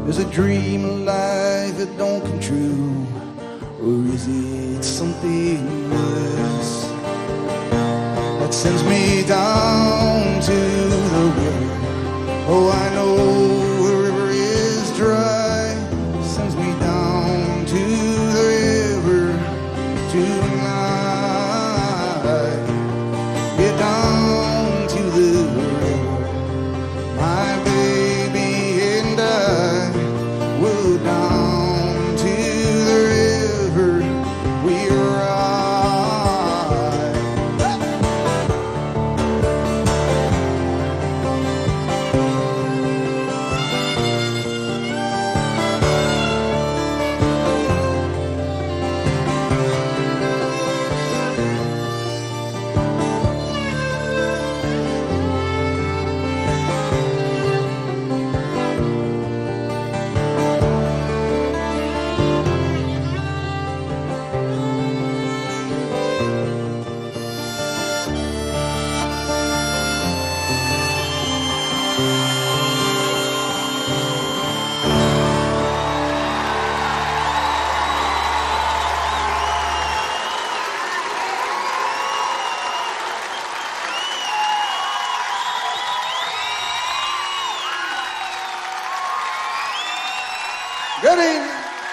Is a dream a life that don't come true? Or is it something less that sends me down to the river? Oh, I know the river is dry, sends me down to the river tonight. Get down to the river, my baby and I will down to the river we ride. Good evening.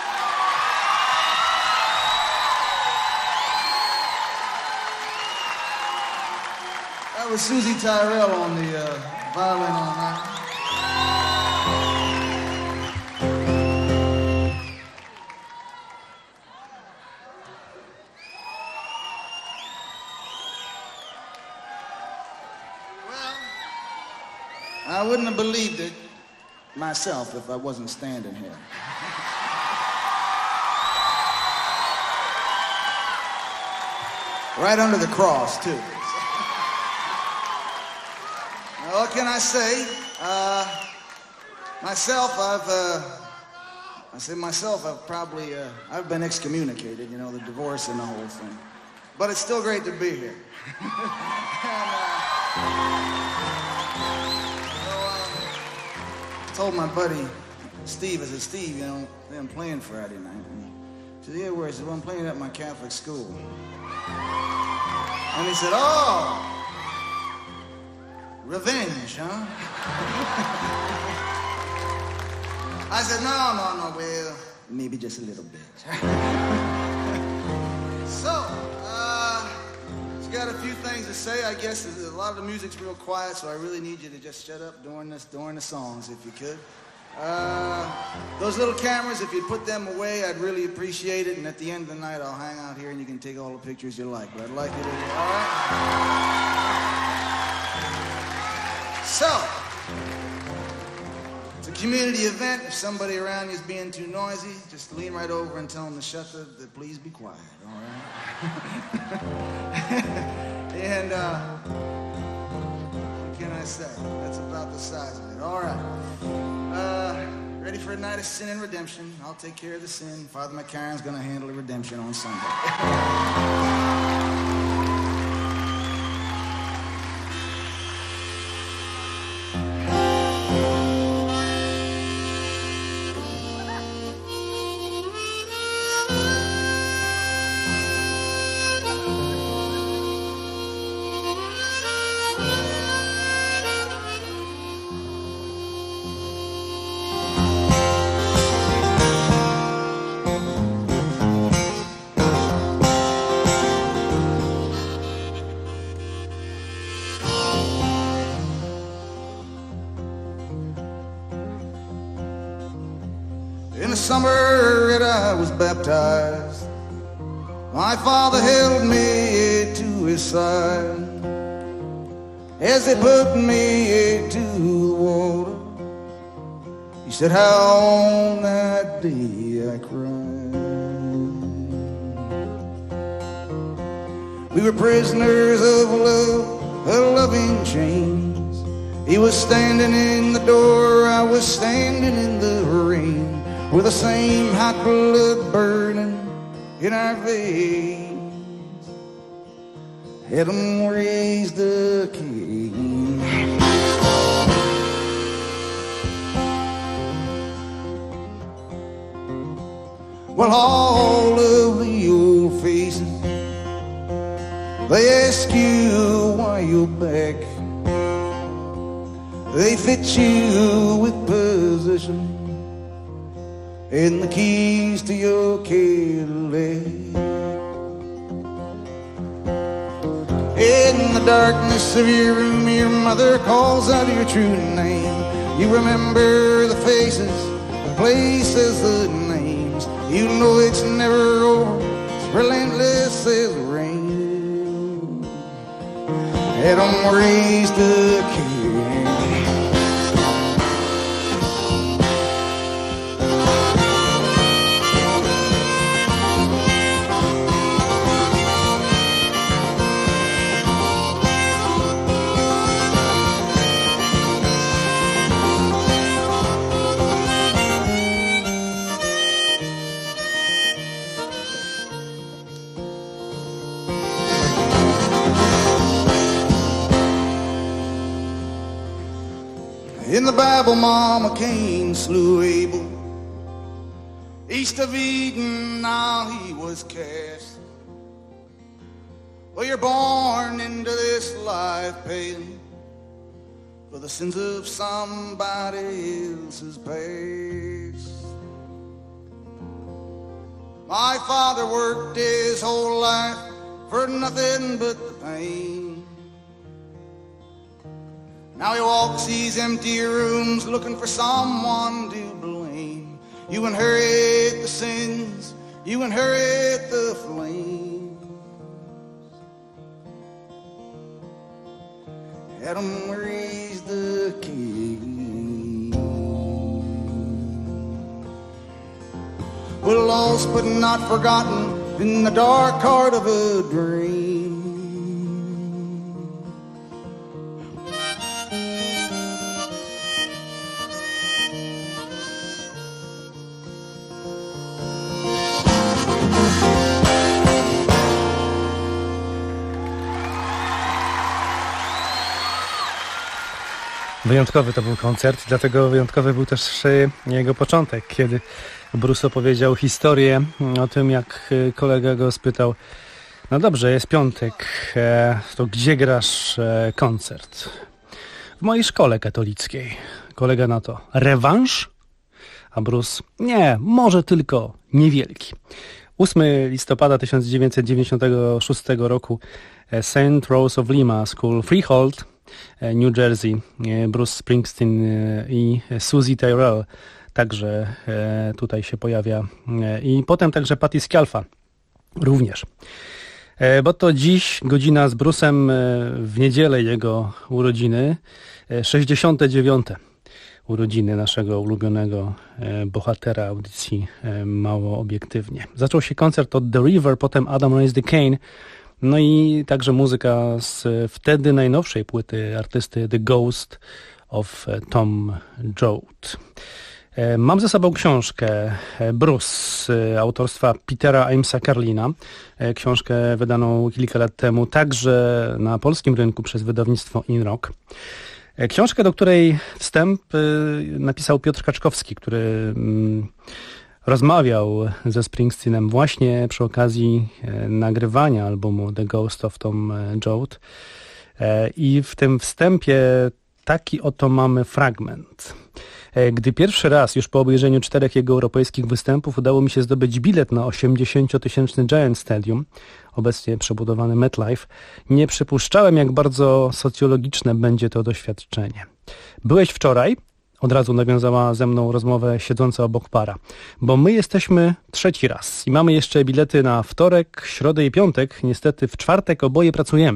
That was Susie Tyrell on the violin on that. Well, I wouldn't have believed it myself if I wasn't standing here. Right under the cross, too. Now, what can I say? I've been excommunicated, you know, the divorce and the whole thing. But it's still great to be here. I told my buddy Steve, I said, Steve, you know, I'm playing Friday night. And he said, yeah, where? I said, well, I'm playing at my Catholic school. And he said, oh, revenge, huh? I said, no, well, maybe just a little bit. So, just got a few things to say. I guess a lot of the music's real quiet, so I really need you to just shut up during the songs, if you could. Those little cameras, if you'd put them away, I'd really appreciate it. And at the end of the night, I'll hang out here and you can take all the pictures you like. But I'd like you to, all right? So, it's a community event. If somebody around you is being too noisy, just lean right over and tell them to shut the please be quiet, all right? And, what can I say? That's about the size of it. All right. Ready for a night of sin and redemption. I'll take care of the sin. Father McCarron's going to handle the redemption on Sunday. In the summer that I was baptized, my father held me to his side as they put me to the water. He said, how on that day I cried. We were prisoners of love, a loving chains. He was standing in the door, I was standing in the rain, with the same hot blood burning in our veins. Heaven raised the King. Well, all of the old faces, they ask you why you're back. They fit you with position and the keys to your Cadillac. In the darkness of your room, your mother calls out your true name. You remember the faces, the places, the names. You know it's never over, it's relentless as rain. Adam raised a king. In the Bible, Mama Cain slew Abel. East of Eden, now he was cast. Well, you're born into this life paying for the sins of somebody else's past. My father worked his whole life for nothing but the pain. Now he walks these empty rooms looking for someone to blame. You inherit the sins, you inherit the flames. Adam raised the king. We're lost but not forgotten in the dark heart of a dream. Wyjątkowy to był koncert, dlatego wyjątkowy był też jego początek, kiedy Bruce opowiedział historię o tym, jak kolega go spytał: no dobrze, jest piątek, to gdzie grasz koncert? W mojej szkole katolickiej. Kolega na to: rewanż? A Bruce: nie, może tylko niewielki. 8 listopada 1996 roku St. Rose of Lima School, Freehold, New Jersey. Bruce Springsteen i Susie Tyrell także tutaj się pojawia. I potem także Patti Scialfa również. Bo to dziś godzina z Bruce'em w niedzielę jego urodziny, 69. urodziny naszego ulubionego bohatera audycji Mało Obiektywnie. Zaczął się koncert od The River, potem Adam Raised the Cane, no i także muzyka z wtedy najnowszej płyty artysty The Ghost of Tom Joad. Mam ze sobą książkę Bruce autorstwa Petera Amesa Carlina. Książkę wydaną kilka lat temu także na polskim rynku przez wydawnictwo InRock. Książkę, do której wstęp napisał Piotr Kaczkowski, który rozmawiał ze Springsteenem właśnie przy okazji nagrywania albumu The Ghost of Tom Joad. I w tym wstępie taki oto mamy fragment. Gdy pierwszy raz, już po obejrzeniu 4 jego europejskich występów, udało mi się zdobyć bilet na 80-tysięczny Giant Stadium, obecnie przebudowany MetLife, nie przypuszczałem, jak bardzo socjologiczne będzie to doświadczenie. Byłeś wczoraj? Od razu nawiązała ze mną rozmowę siedząca obok para. Bo my jesteśmy trzeci raz i mamy jeszcze bilety na wtorek, środę i piątek. Niestety w czwartek oboje pracujemy.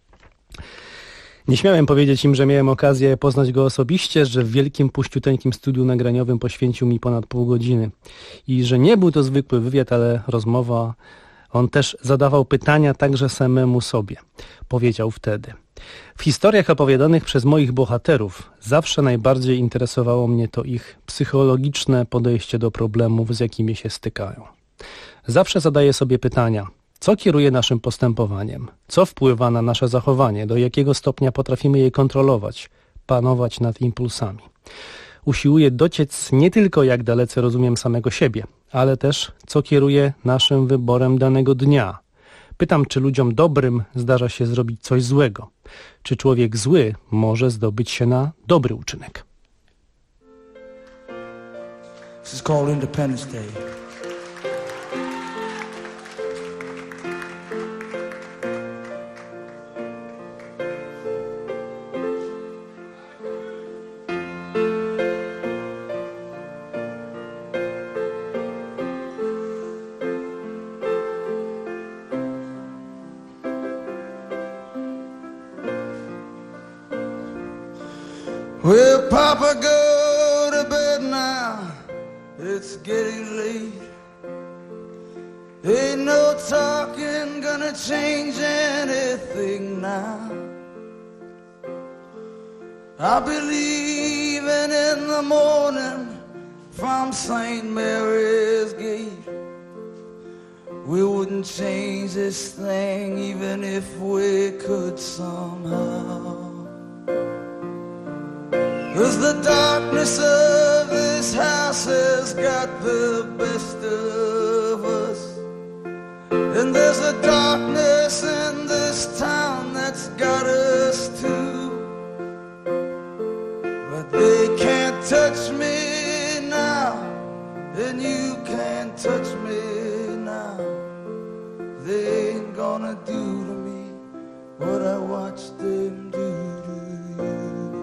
Nie śmiałem powiedzieć im, że miałem okazję poznać go osobiście, że w wielkim, puściuteńkim studiu nagraniowym poświęcił mi ponad pół godziny. I że nie był to zwykły wywiad, ale rozmowa. On też zadawał pytania także samemu sobie. Powiedział wtedy: w historiach opowiadanych przez moich bohaterów zawsze najbardziej interesowało mnie to ich psychologiczne podejście do problemów, z jakimi się stykają. Zawsze zadaję sobie pytania: co kieruje naszym postępowaniem? Co wpływa na nasze zachowanie? Do jakiego stopnia potrafimy je kontrolować, panować nad impulsami? usiłuję dociec nie tylko jak dalece rozumiem samego siebie, ale też co kieruje naszym wyborem danego dnia. Pytam, czy ludziom dobrym zdarza się zrobić coś złego. Czy człowiek zły może zdobyć się na dobry uczynek? This is called Independence Day. Well, Papa, go to bed now. It's getting late. Ain't no talking gonna change anything now. I'll be leaving in the morning from St. Mary's Gate. We wouldn't change this thing even if we could somehow. 'Cause the darkness of this house has got the best of us. And there's a darkness in this town that's got us too. But they can't touch me now, and you can't touch me now. They ain't gonna do to me what I watched them do to you.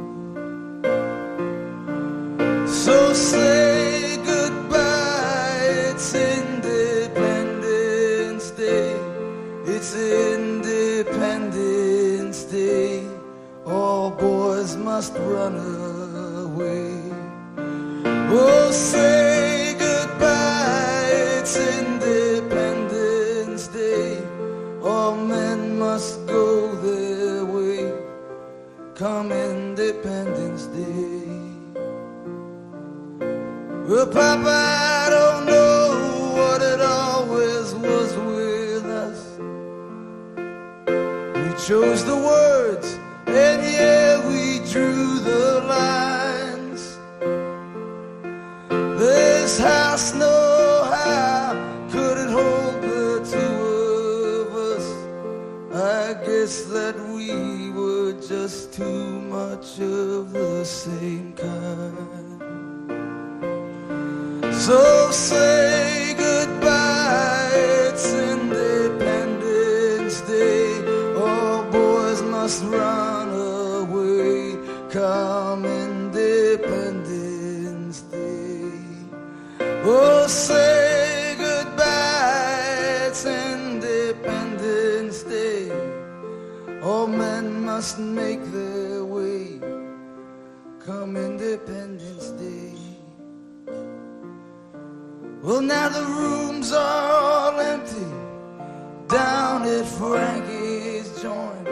So say goodbye, it's Independence Day. It's Independence Day. All boys must run away. Oh, say goodbye, it's Independence Day. All men must go their way. Come Independence Day. Well, Papa, I don't know what it always was with us. We chose the words, and yeah, we drew the lines. This house, no, how could it hold the two of us? I guess that we were just too much of the same kind. So say goodbye, it's Independence Day. All boys must run away. Come Independence Day. Oh, say goodbye, it's Independence Day. All men must make their way. Come Independence Day. Well, now the rooms are all empty down at Frankie's joint,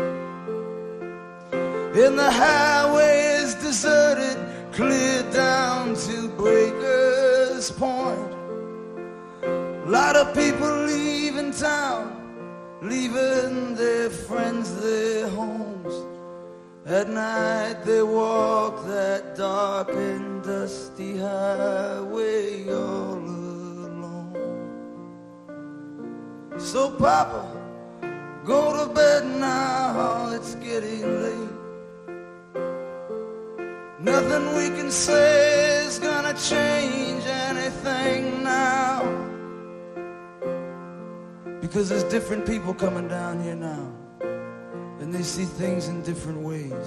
and the highway is deserted, clear down to Breakers Point. A lot of people leaving town, leaving their friends, their homes. At night they walk that dark and dusty highway all alone. So Papa, go to bed now, it's getting late. Nothing we can say is gonna change anything now. Because there's different people coming down here now, and they see things in different ways.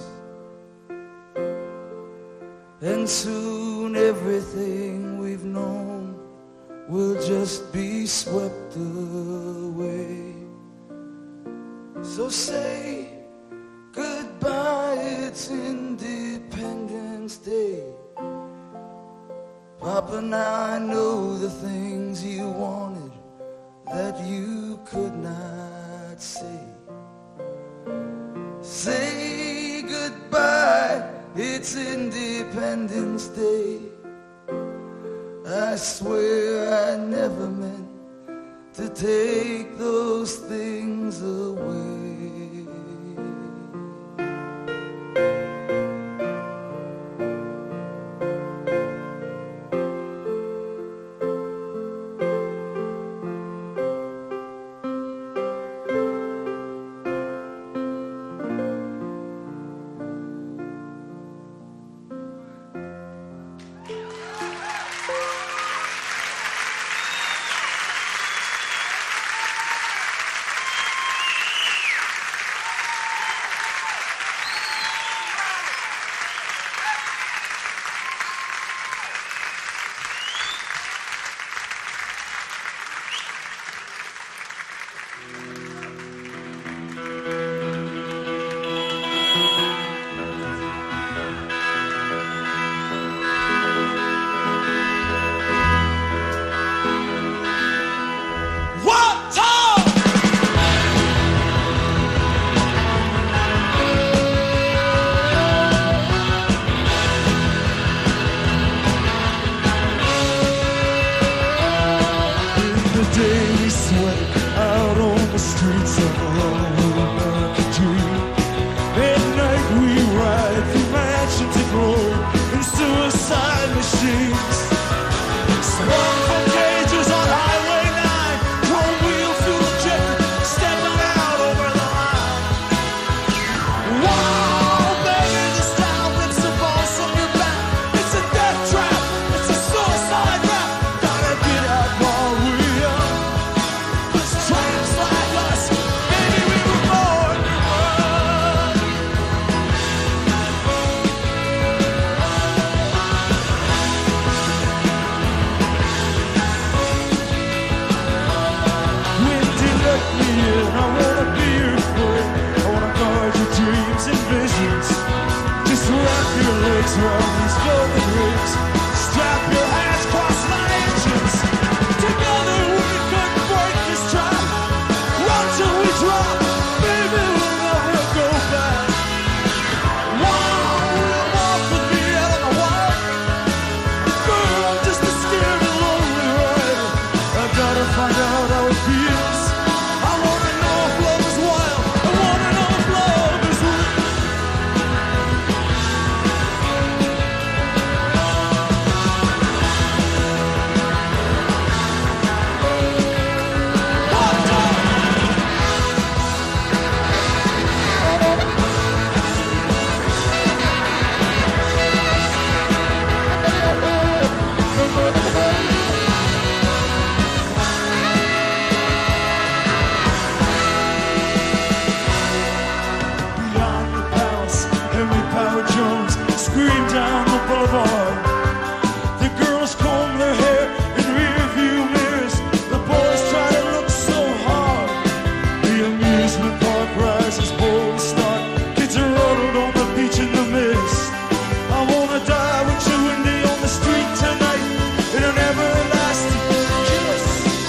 And soon everything we've known will just be swept away. So say goodbye, it's Independence Day. Papa, now I know the things you wanted that you could not say. Say goodbye, it's Independence Day. I swear I never meant to take those things away. day we sweat out on the streets of a American dream. At night we ride through mansions of glory and suicide machines. Swung from cages on Highway 9, chrome wheels fuel injected, stepping out over the line. Wow, baby, the style rips the balls on your back. It's a death trap, it's a suicide rap. Gotta get out while we're young. 'Cause tramps like us, baby, we were born to run. When you let me in, I wanna be your friend. I wanna guard your dreams and visions. Just wrap your legs around these golden rings. Strap your hands, cross my engines. Together we could break this trap. Run till we drop, baby, we'll never go back. Wow, we'll walk with me out on the wire. Girl, I'm just a scared and lonely rider. I gotta find out how it feels. I wanna know if love is wild. I wanna know if love is real. Hot dog! Beyond the palace, Henry Power Jones screamed down the boulevard. The girls comb their hair in rearview mirrors. The boys try to look so hard. The amusement park rises bold and stark. Kids are huddled on the beach in the mist. I wanna die with you and me on the street tonight in an everlasting kiss.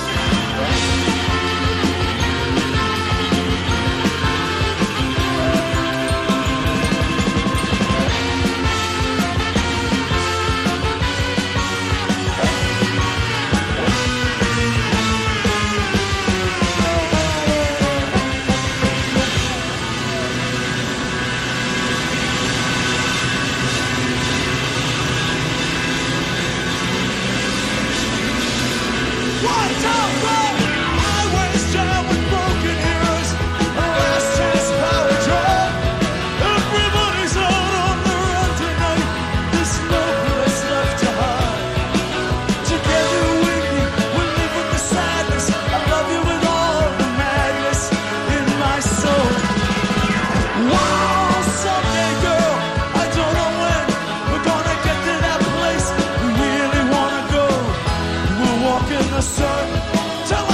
Watch out, bro! Highways jammed with broken heroes. A last chance power drive. Everybody's out on the run tonight. There's no place left to hide. Together with you, we'll live with the sadness. I love you with all the madness in my soul. Wow, someday, girl, I don't know when we're gonna get to that place we really wanna go. We'll walk in the sun till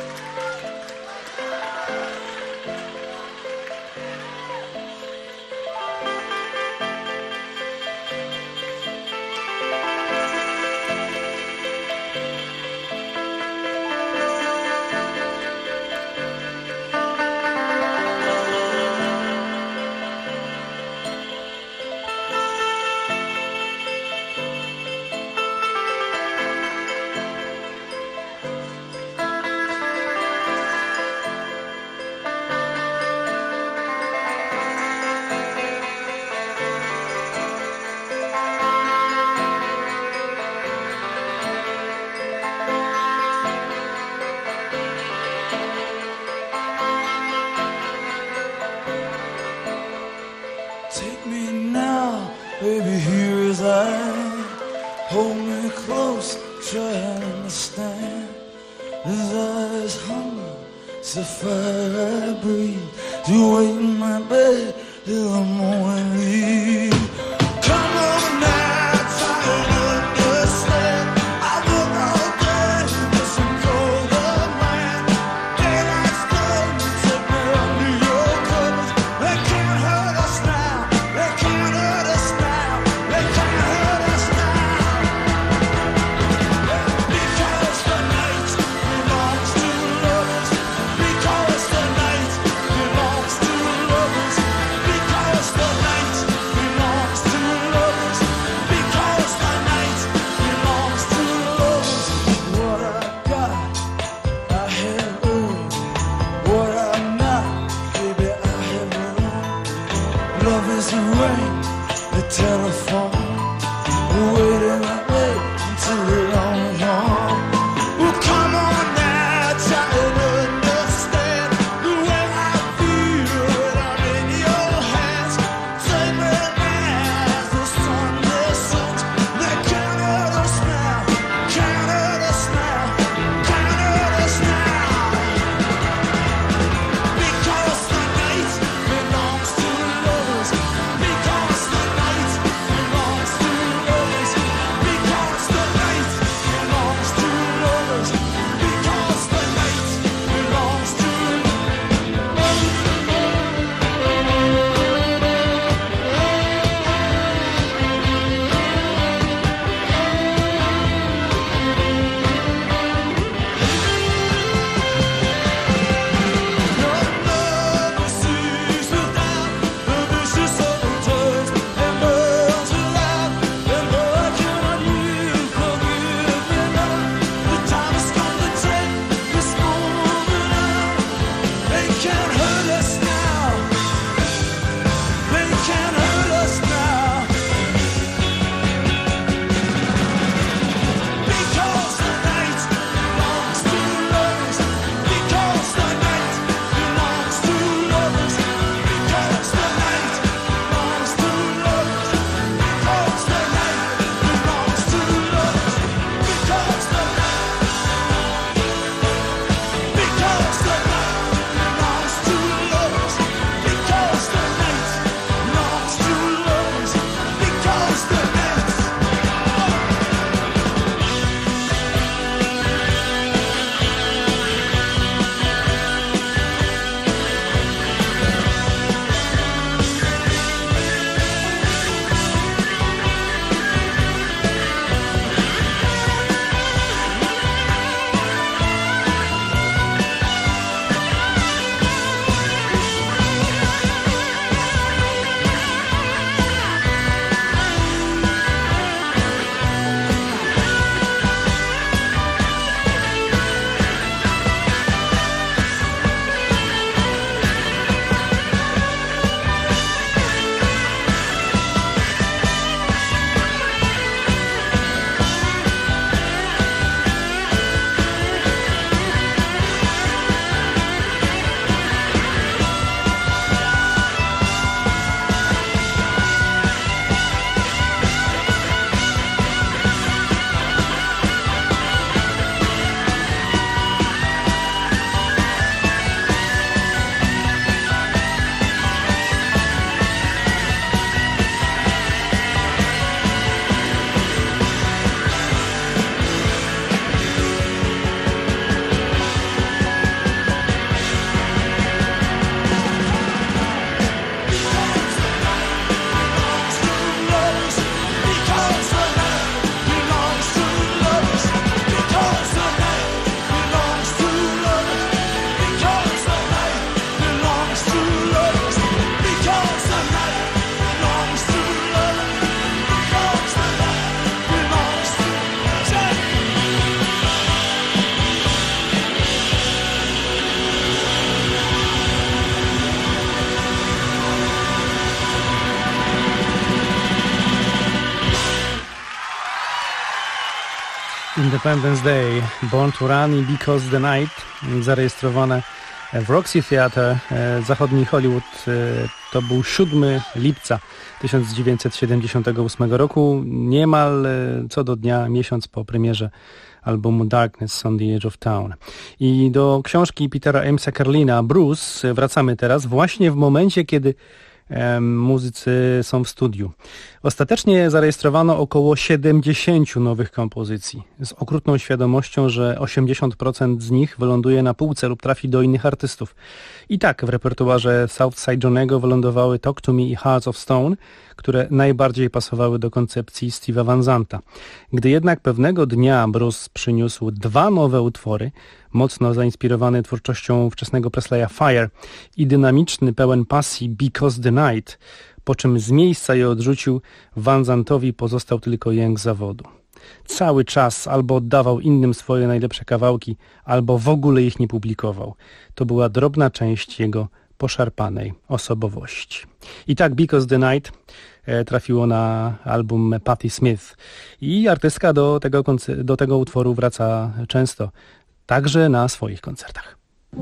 Take me now, baby, here as I. Hold me close, try and understand. Desire is hunger, it's the fire I breathe. You wait in my bed till the morning leave. Come on now, try and understand. I work all day, listen for the man. Daylight's done, take me under your covers. They can't hurt us now, they can't hurt us now, they can't hurt us now. Because the night belongs to lovers. Because the night belongs to lovers. Because the night belongs Independence Day, Born to Run i Because the Night, zarejestrowane w Roxy Theatre, zachodni Hollywood. To był 7 lipca 1978 roku, niemal co do dnia, miesiąc po premierze albumu Darkness on the Edge of Town. I do książki Petera Amesa Carlina Bruce wracamy teraz właśnie w momencie, kiedy muzycy są w studiu. Ostatecznie zarejestrowano około 70 nowych kompozycji, z okrutną świadomością, że 80% z nich wyląduje na półce lub trafi do innych artystów. I tak w repertuarze Southside John'ego wylądowały Talk to Me i Hearts of Stone, które najbardziej pasowały do koncepcji Steve'a Van Zandta. Gdy jednak pewnego dnia Bruce przyniósł 2 nowe utwory, mocno zainspirowany twórczością wczesnego Presleya Fire i dynamiczny, pełen pasji Because the Night, po czym z miejsca je odrzucił, Van Zandtowi pozostał tylko jęk zawodu. Cały czas albo oddawał innym swoje najlepsze kawałki, albo w ogóle ich nie publikował. To była drobna część jego poszarpanej osobowości. I tak Because the Night trafiło na album Patti Smith. I artystka do tego utworu wraca często, także na swoich koncertach.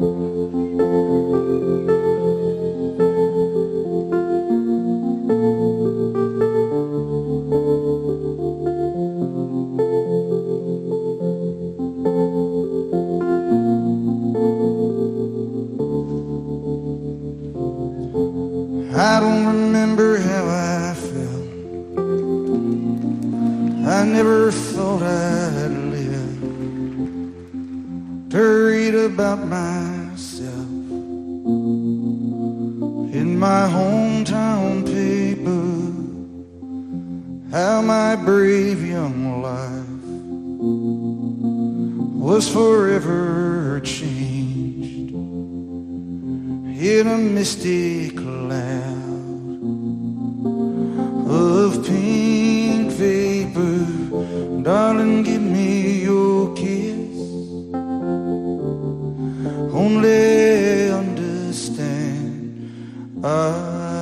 I don't remember how I felt. I never thought I'd live to read about myself in my hometown paper, how my brave young life was forever changed in a misty cloud of pink vapor. Darling, give me your kiss. Only understand I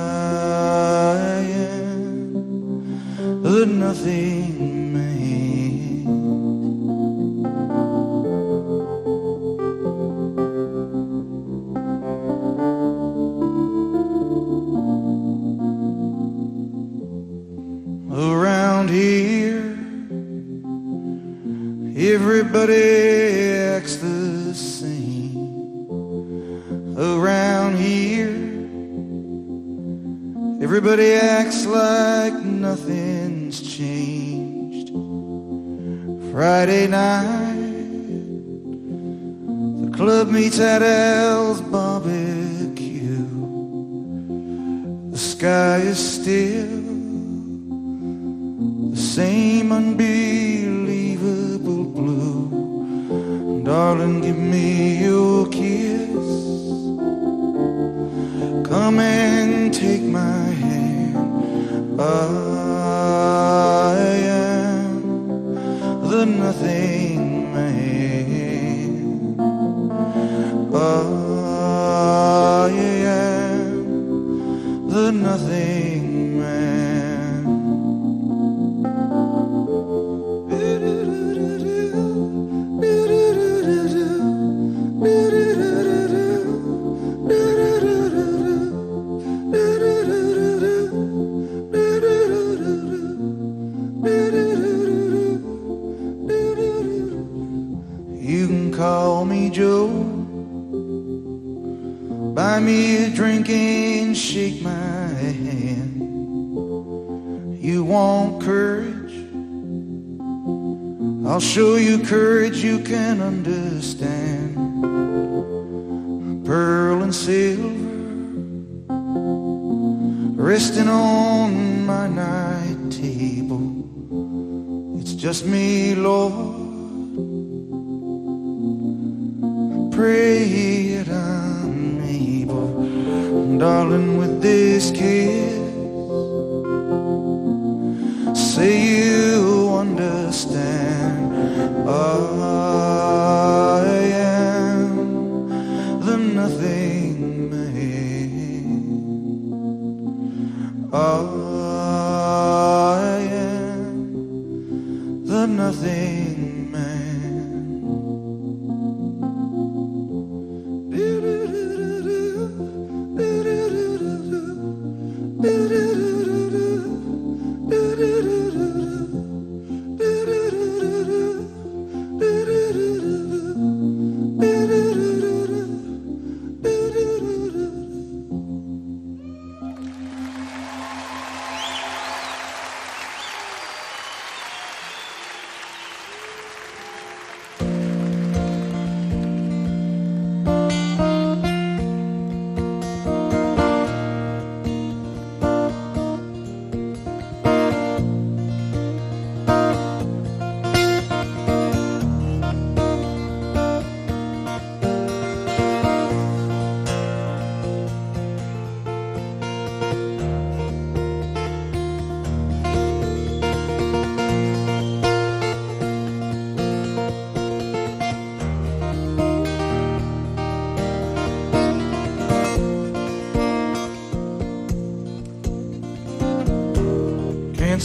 am the nothing man. Around here, everybody acts the same. Around here, everybody acts like nothing's changed. Friday night, the club meets at Al's barbecue. The sky is still the same unbelievable blue. Darling, give me your kiss. Come and take my hand. I am the nothing man. I am the nothing man. You can call me Joe, buy me a drink and shake my hand. You want courage? I'll show you courage you can understand. Pearl and silver resting on my night table. It's just me, Lord. Pray that I'm able, darling, with this kiss. Say you understand. I am the nothing man. I am the nothing man.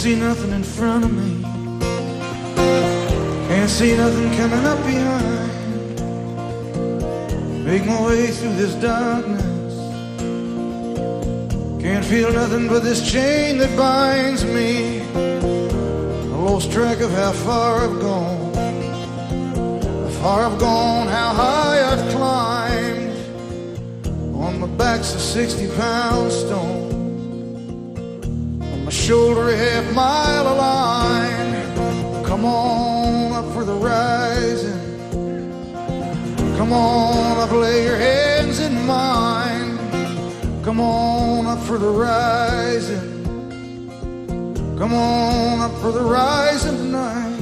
see nothing in front of me. Can't see nothing coming up behind. Make my way through this darkness. Can't feel nothing but this chain that binds me. I lost track of how far I've gone. How far I've gone, how high I've climbed. On my back's a 60-pound stone. On my shoulder a half-mile of line. Come on up for the rising. Come on up, lay your hands in mine. Come on up for the rising. Come on up for the rising tonight.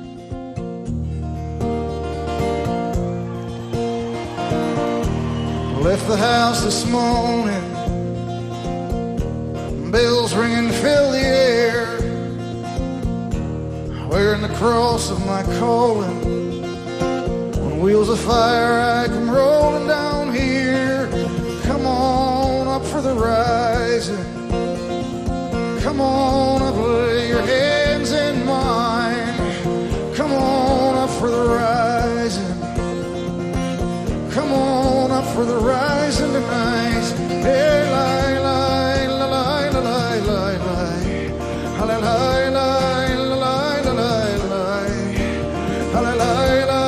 Left the house this morning. Bells ringing fill the air. Wearing the cross of my calling. On wheels of fire I come rolling down here. Come on up for the rising. Come on up, lay your hands in mine. Come on up for the rising. Come on up for the rising tonight. Hey, lie, lie, lie, lie, lie, lie, lie, lie, lie, lie, lie, lie, lie, lie, lie.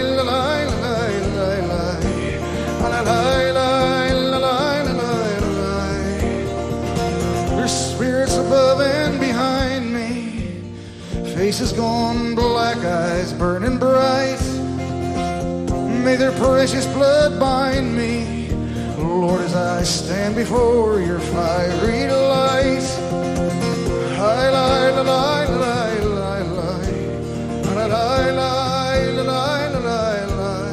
Above and behind me, faces gone, black eyes burning bright. May their precious blood bind me, Lord, as I stand before your fiery light. Hi, li, li, li, li, li, li, li, li, li, li, li, li.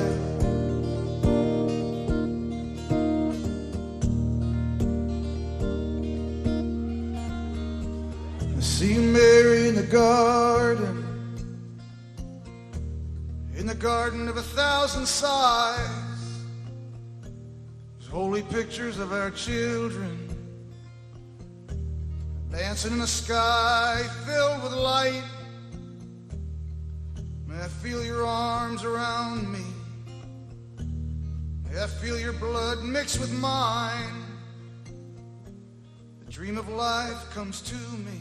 See Mary in the garden of 1,000 sighs. There's holy pictures of our children dancing in a sky filled with light. May I feel your arms around me. May I feel your blood mixed with mine. The dream of life comes to me.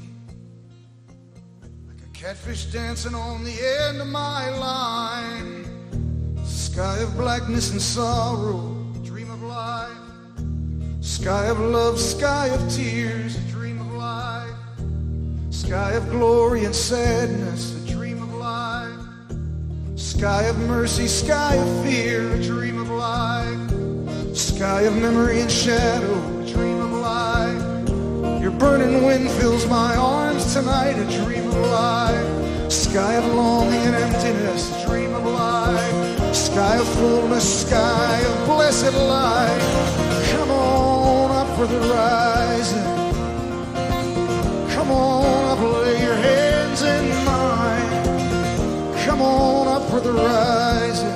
Catfish dancing on the end of my line. Sky of blackness and sorrow, dream of life. Sky of love, sky of tears, a dream of life. Sky of glory and sadness, a dream of life. Sky of mercy, sky of fear, a dream of life. Sky of memory and shadow, a dream of life. Your burning wind fills my arms tonight, a dream of life. Sky of longing and emptiness, a dream of life. Sky of fullness, sky of blessed life. Come on up for the rising. Come on up, lay your hands in mine. Come on up for the rising.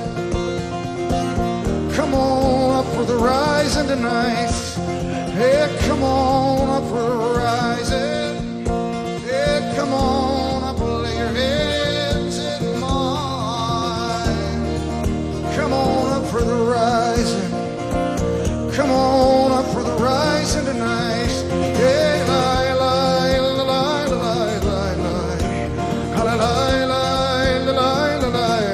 Come on up for the rising tonight. Hey, come on up for the rising. Hey, come on up, lay your hands in mine. Come on up for the rising. Come on up for the rising tonight. Hey, lie, lie, lie, lie, lie, lie, lie, lie, lie, lie, lie, lie, lie,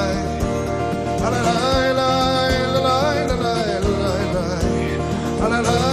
lie, lie, lie.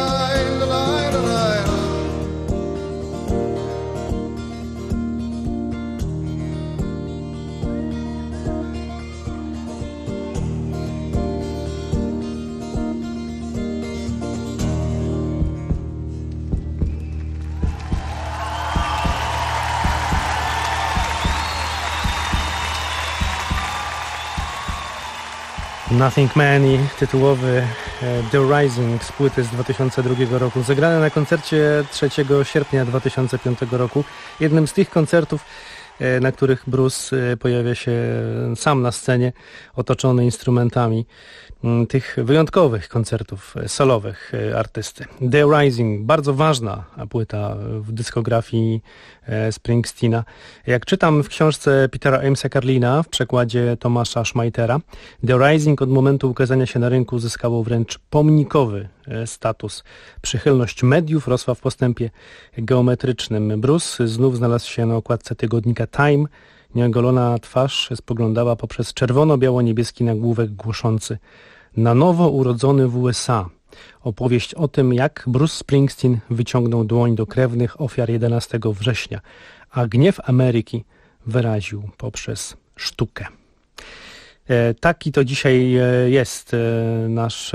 Nothing Man i tytułowy The Rising z płyty z 2002 roku, zagrane na koncercie 3 sierpnia 2005 roku. Jednym z tych koncertów, na których Bruce pojawia się sam na scenie, otoczony instrumentami tych wyjątkowych koncertów solowych artysty. The Rising, bardzo ważna płyta w dyskografii Springsteena. Jak czytam w książce Petera Amesa Carlina w przekładzie Tomasza Schmeitera, The Rising od momentu ukazania się na rynku uzyskało wręcz pomnikowy status. Przychylność mediów rosła w postępie geometrycznym. Bruce znów znalazł się na okładce tygodnika Time. Nieogolona twarz spoglądała poprzez czerwono-biało-niebieski nagłówek głoszący: na nowo urodzony w USA. Opowieść o tym, jak Bruce Springsteen wyciągnął dłoń do krewnych ofiar 11 września, a gniew Ameryki wyraził poprzez sztukę. Taki to dzisiaj jest nasz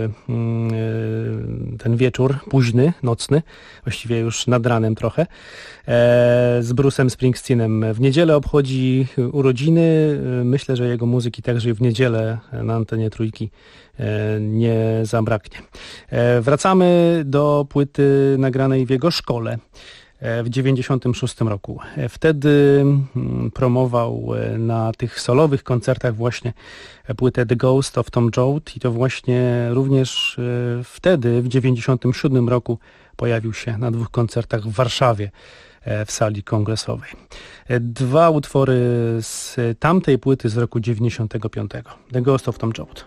ten wieczór późny, nocny, właściwie już nad ranem trochę, z Bruce'em Springsteenem. W niedzielę obchodzi urodziny. Myślę, że jego muzyki także w niedzielę na antenie Trójki nie zabraknie. Wracamy do płyty nagranej w jego szkole w 96 roku. Wtedy promował na tych solowych koncertach właśnie płytę The Ghost of Tom Joad i to właśnie również wtedy, w 97 roku pojawił się na 2 koncertach w Warszawie w sali kongresowej. 2 utwory z tamtej płyty z roku 95. The Ghost of Tom Joad.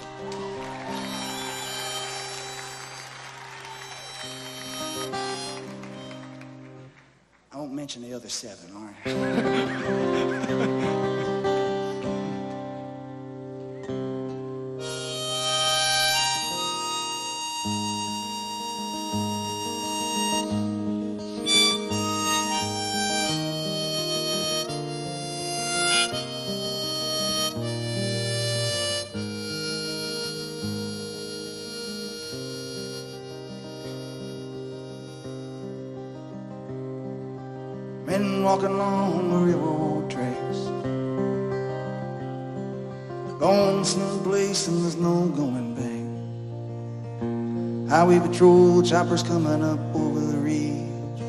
I won't mention the other 7, all right? Men walking along the railroad tracks, going someplace and there's no going back. Highway patrol choppers coming up over the ridge,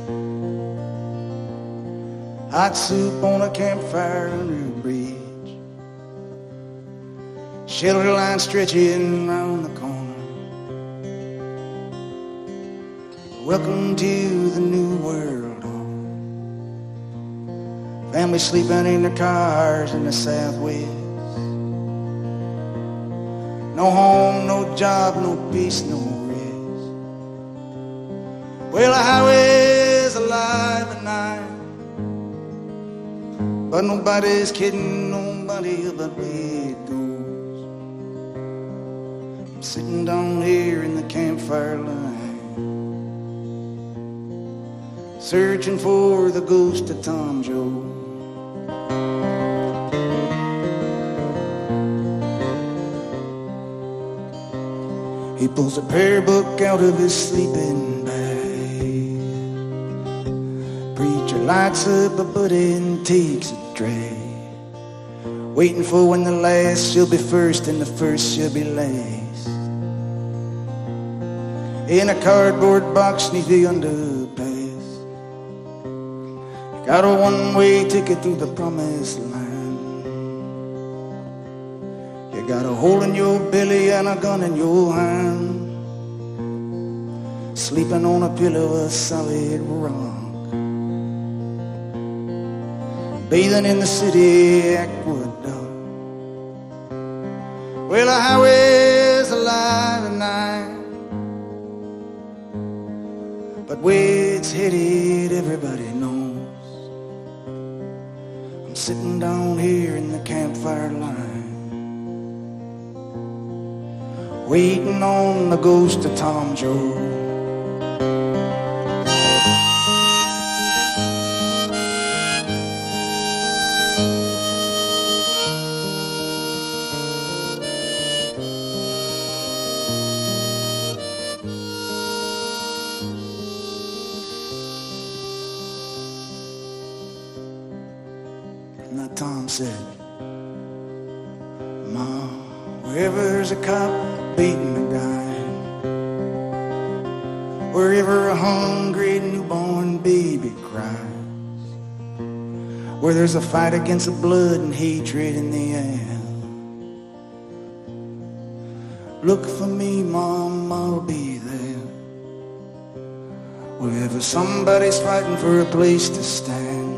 hot soup on a campfire under a bridge, shelter line stretching round the corner. Welcome to the new world. Families sleeping in their cars in the Southwest. No home, no job, no peace, no rest. Well, the highway's alive at night, but nobody's kidding nobody about where it goes. I'm sitting down here in the campfire line, searching for the ghost of Tom Joad. He pulls a prayer book out of his sleeping bag. Preacher lights up a buddy and takes a drag, waiting for when the last shall be first and the first shall be last. In a cardboard box neath the underpass, you got a one-way ticket through the promised land. You got a hole in your belly and a gun in your hand, sleeping on a pillow of solid rock, bathing in the city aqueduct. Well, the highway's alive at night, but where it's headed everybody knows. I'm sitting down here in the campfire line, waiting on the ghost of Tom Joad. Now Tom said, Ma, wherever there's a cop beating a guy, wherever a hungry newborn baby cries, where there's a fight against the blood and hatred in the air. Look for me, Mom, I'll be there. Wherever somebody's fighting for a place to stand,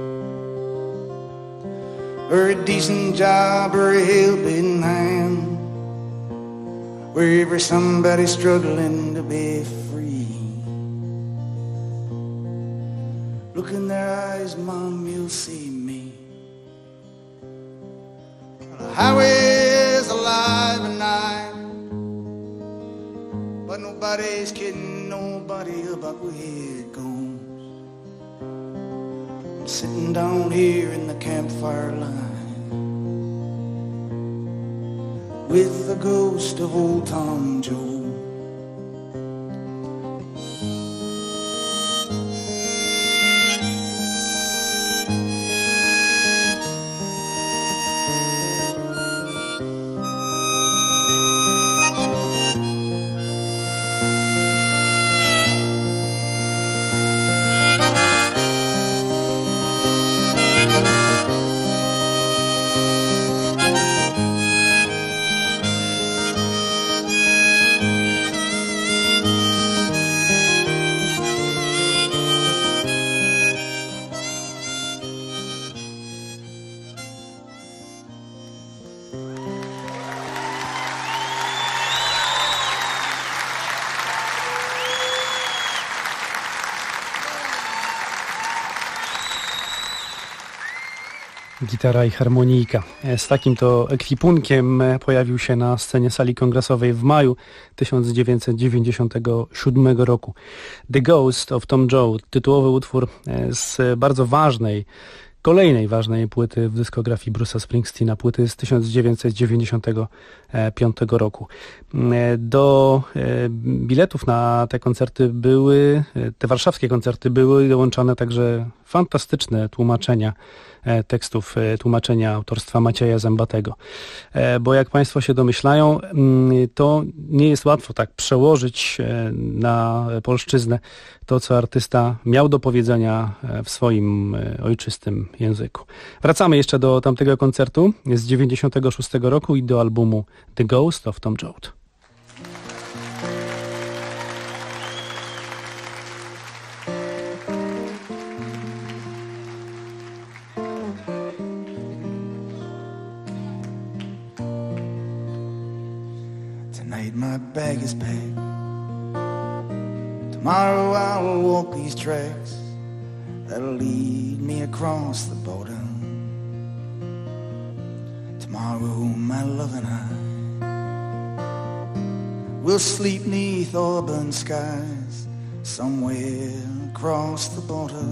or a decent job, or a helping hand, wherever somebody's struggling to be free. Look in their eyes, Mom, you'll see me. The highway's alive at night, but nobody's kidding nobody about where it goes. I'm sitting down here in the campfire line with the ghost of old Tom Joad. Gitara i harmonijka. Z takim to ekwipunkiem pojawił się na scenie sali kongresowej w maju 1997 roku. The Ghost of Tom Joad, tytułowy utwór z bardzo kolejnej ważnej płyty w dyskografii Bruce'a Springsteena, płyty z 1995 roku. Do biletów na te koncerty te warszawskie koncerty były dołączane także fantastyczne tłumaczenia tekstów, tłumaczenia autorstwa Macieja Zębatego. Bo jak Państwo się domyślają, to nie jest łatwo tak przełożyć na polszczyznę to, co artysta miał do powiedzenia w swoim ojczystym języku. Wracamy jeszcze do tamtego koncertu z 96 roku i do albumu The Ghost of Tom Joad. Tonight my bag is packed. Tomorrow I'll walk these tracks that'll lead me across the border. Tomorrow my love and I will sleep 'neath auburn skies somewhere across the border.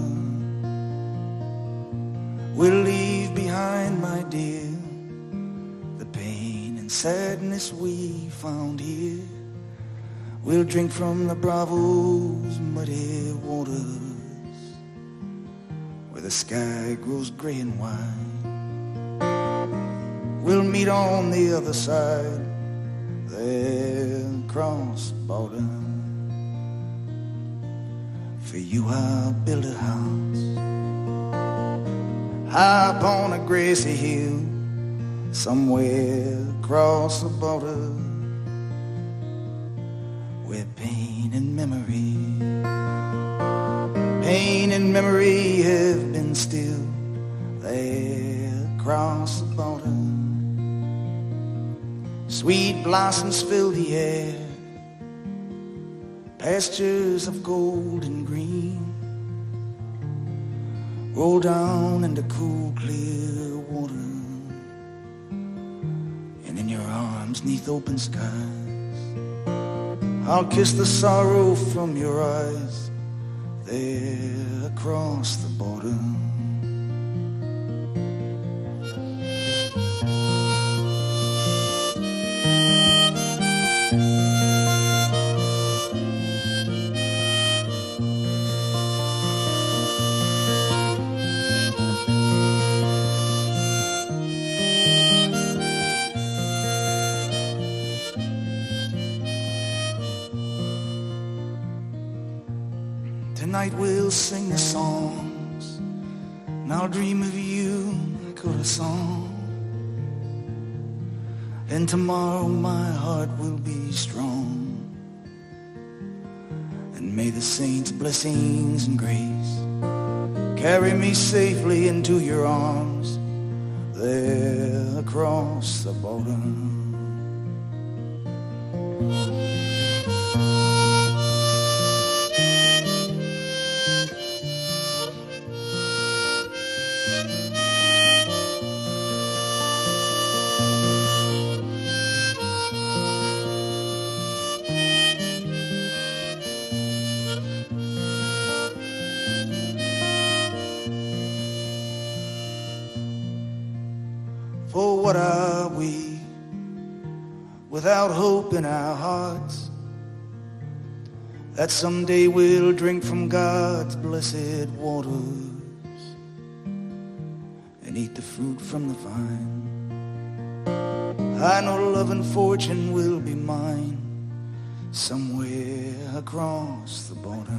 We'll leave behind, my dear, the pain and sadness we found here. We'll drink from the Bravo's muddy waters, where the sky grows gray and white. We'll meet on the other side, there across the border. For you I'll build a house high upon a grassy hill, somewhere across the border, where pain and memory have been still, there across the border. Sweet blossoms fill the air, pastures of gold and green roll down into cool, clear water, and in your arms 'neath open skies I'll kiss the sorrow from your eyes, there across the border. Tonight we'll sing the songs and I'll dream of you like a song. And tomorrow my heart will be strong. And may the saints' blessings and grace carry me safely into your arms there across the border. For what are we without hope in our hearts, that someday we'll drink from God's blessed waters and eat the fruit from the vine? I know love and fortune will be mine somewhere across the border.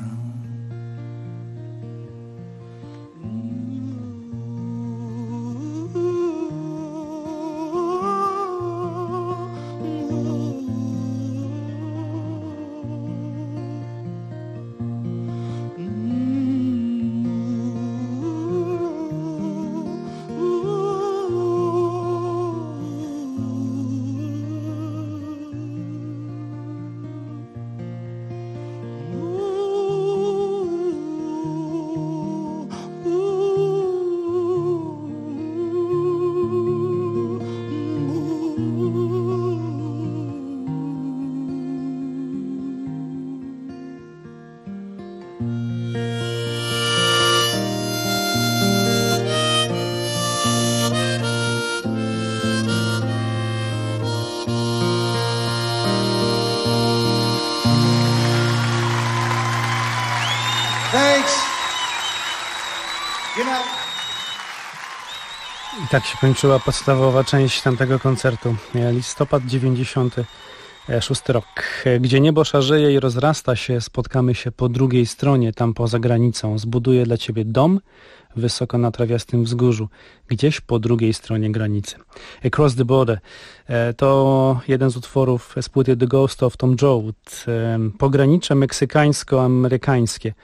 I tak się kończyła podstawowa część tamtego koncertu. Listopad 96 rok. Gdzie niebo szarzeje i rozrasta się, spotkamy się po drugiej stronie, tam poza granicą. Zbuduję dla ciebie dom wysoko na trawiastym wzgórzu, gdzieś po drugiej stronie granicy. Across the Border to jeden z utworów z płyty The Ghost of Tom Joad. Pogranicze meksykańsko-amerykańskie.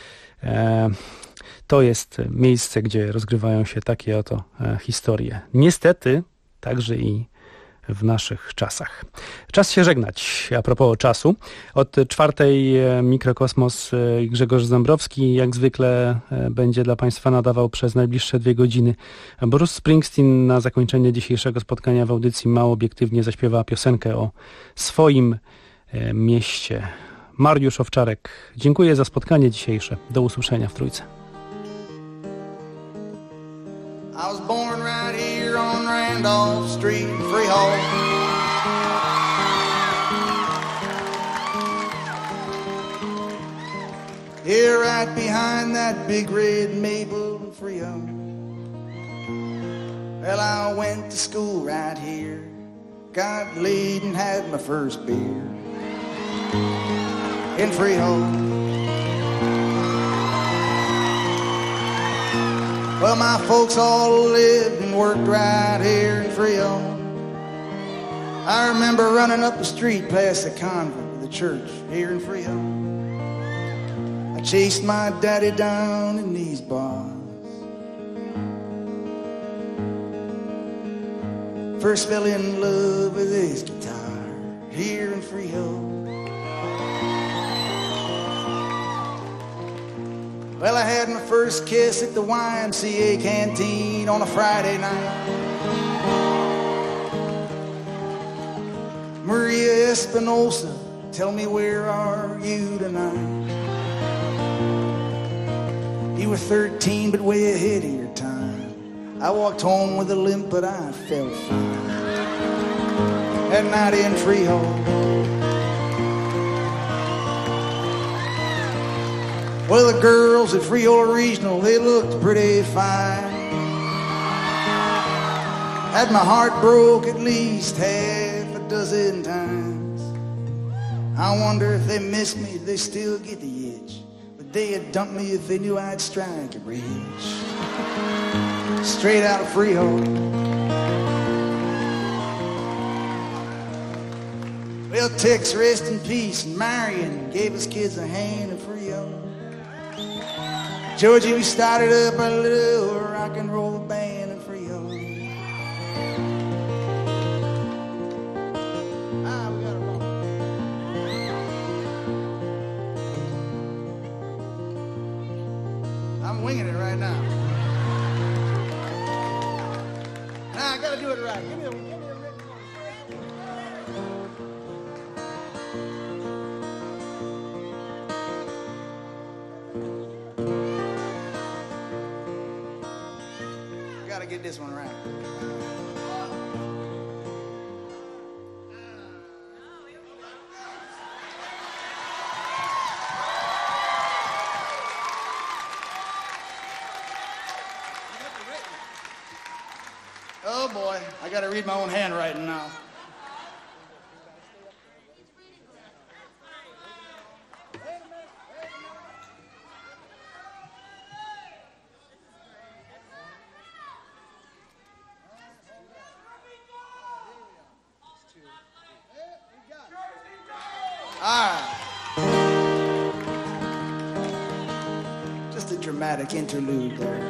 To jest miejsce, gdzie rozgrywają się takie oto historie. Niestety także i w naszych czasach. Czas się żegnać. A propos czasu. Od 4:00 Mikrokosmos Grzegorz Zambrowski jak zwykle będzie dla Państwa nadawał przez najbliższe 2 godziny. Bruce Springsteen na zakończenie dzisiejszego spotkania w audycji Mało Obiektywnie zaśpiewa piosenkę o swoim mieście. Mariusz Owczarek. Dziękuję za spotkanie dzisiejsze. Do usłyszenia w Trójce. I was born right here on Randolph Street in Freehold. Here right behind that big red maple in Freehold. Well, I went to school right here, got laid and had my first beer in Freehold. Well, my folks all lived and worked right here in Freehold. I remember running up the street past the convent of the church here in Freehold. I chased my daddy down in these bars. First fell in love with his guitar here in Freehold. Well, I had my first kiss at the YMCA canteen on a Friday night. Maria Espinosa, tell me where are you tonight? You were 13 but way ahead of your time. I walked home with a limp but I felt fine. That night in Freehold. Well, the girls at Freehold Regional, they looked pretty fine. Had my heart broke at least half a dozen times. I wonder if they miss me, if they still get the itch. But they'd dump me if they knew I'd strike it rich. Straight out of Freehold. Well, Tex, rest in peace, and Marion gave us kids a hand in Freehold. Georgie, we started up a little rock and roll band in Freehold. We got a rock. I'm winging it right now. Now I gotta do it right. Give me a written one. Gotta get this one right. Oh boy, I gotta read my own handwriting now. Just a dramatic interlude there.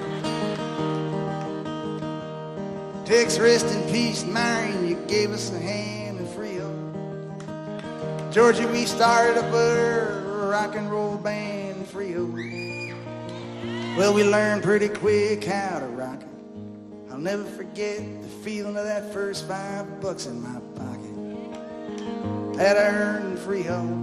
Tex, rest in peace, Marion, you gave us a hand in Freehold. Georgie, we started up a rock and roll band in Freehold. Well, we learned pretty quick how to rock it. I'll never forget the feeling of that first $5 in my pocket that I earned in Freehold.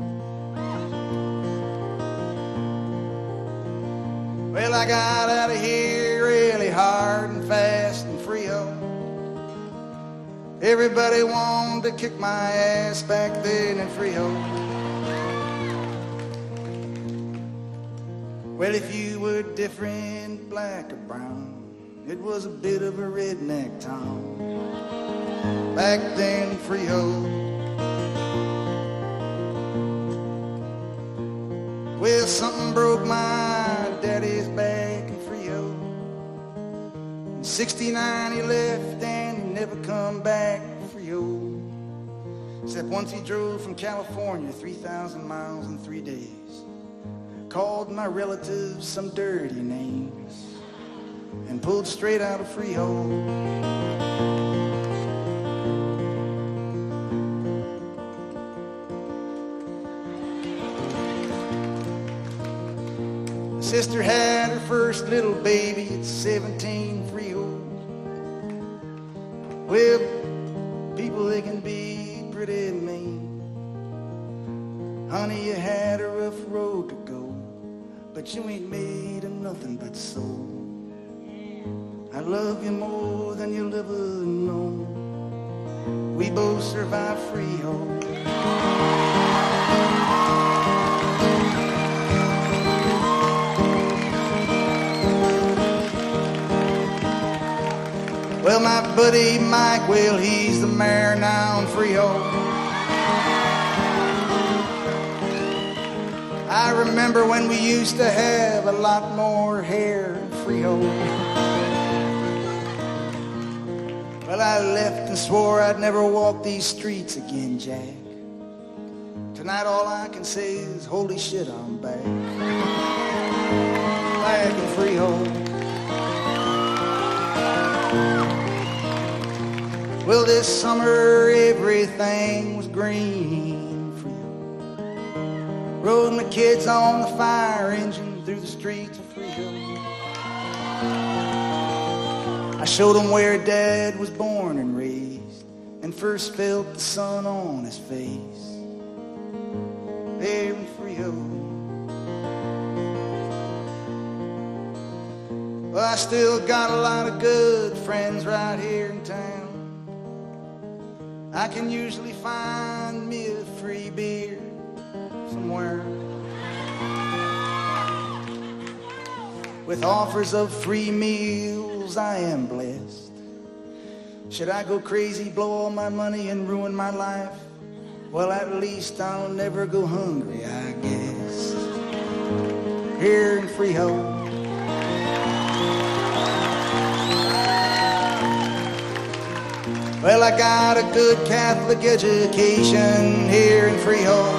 Well, I got out of here really hard and fast in Freehold. Everybody wanted to kick my ass back then in Freehold. Well, if you were different, black or brown, it was a bit of a redneck town back then in Freehold. Well, something broke my daddy's back in Freehold. In '69 he left and he never come back to Freehold. Except once he drove from California 3,000 miles in 3 days. Called my relatives some dirty names and pulled straight out of Freehold. Sister had her first little baby at 17 Freehold. Well, people, they can be pretty mean. Honey, you had a rough road to go, but you ain't made of nothing but soul. I love you more than you'll ever know. We both survived Freehold. Well, my buddy Mike, well, he's the mayor now in Freehold. I remember when we used to have a lot more hair in Freehold. Well, I left and swore I'd never walk these streets again, Jack. Tonight all I can say is, holy shit, I'm back. Back in Freehold. Well, this summer everything was green for you. Rode my kids on the fire engine through the streets of Freehold. I showed them where Dad was born and raised, and first felt the sun on his face there in Freehold. Well, I still got a lot of good friends right here in town. I can usually find me a free beer somewhere with offers of free meals. I am blessed. Should I go crazy, blow all my money and ruin my life? Well, at least I'll never go hungry, I guess. here in Freehold. Well, I got a good Catholic education here in Freehold.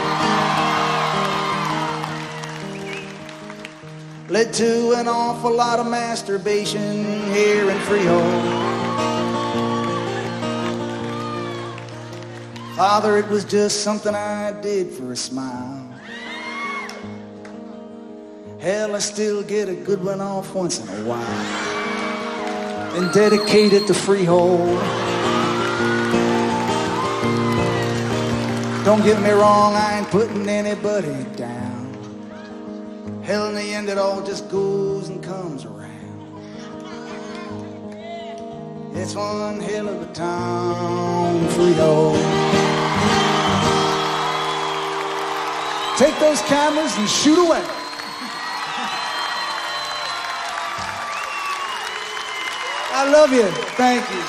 Led to an awful lot of masturbation here in Freehold. Father, it was just something I did for a smile. Hell, I still get a good one off once in a while. And dedicate it to Freehold. Don't get me wrong, I ain't putting anybody down. Hell, in the end, it all just goes and comes around. It's one hell of a town, Freehold. Take those cameras and shoot away. I love you. Thank you.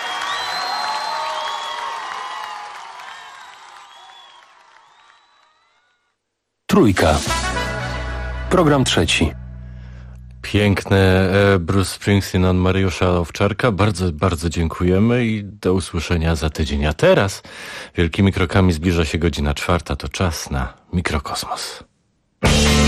Trójka. Program trzeci. Piękne Bruce Springsteen on Mariusza Owczarka. Bardzo, bardzo dziękujemy i do usłyszenia za tydzień. A teraz wielkimi krokami zbliża się godzina 4. To czas na Mikrokosmos.